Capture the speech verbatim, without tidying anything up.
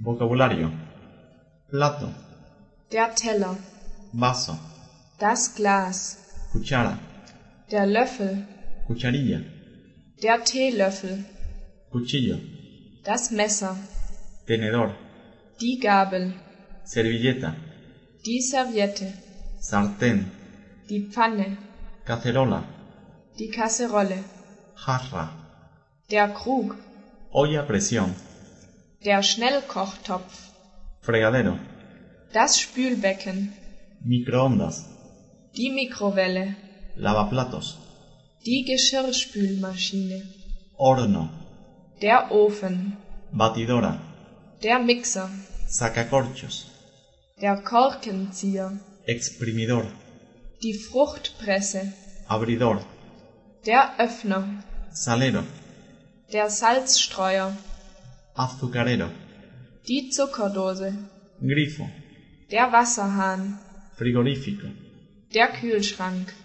Vocabulario. Plato, Der Teller, vaso, das Glas, cuchara, der Löffel, cucharilla, der Teelöffel, cuchillo, das Messer, tenedor, die Gabel, servilleta, die Serviette, sartén, die Pfanne, cacerola, die Kasserolle, jarra, der Krug, olla a presión, der Schnellkochtopf, fregadero, das Spülbecken, microondas, die Mikrowelle, lavaplatos, die Geschirrspülmaschine, horno, der Ofen, batidora, der Mixer, sacacorchos, der Korkenzieher, exprimidor, die Fruchtpresse, abridor, der Öffner, salero, der Salzstreuer, azucarero, die Zuckerdose, grifo, der Wasserhahn, frigorífico, der Kühlschrank.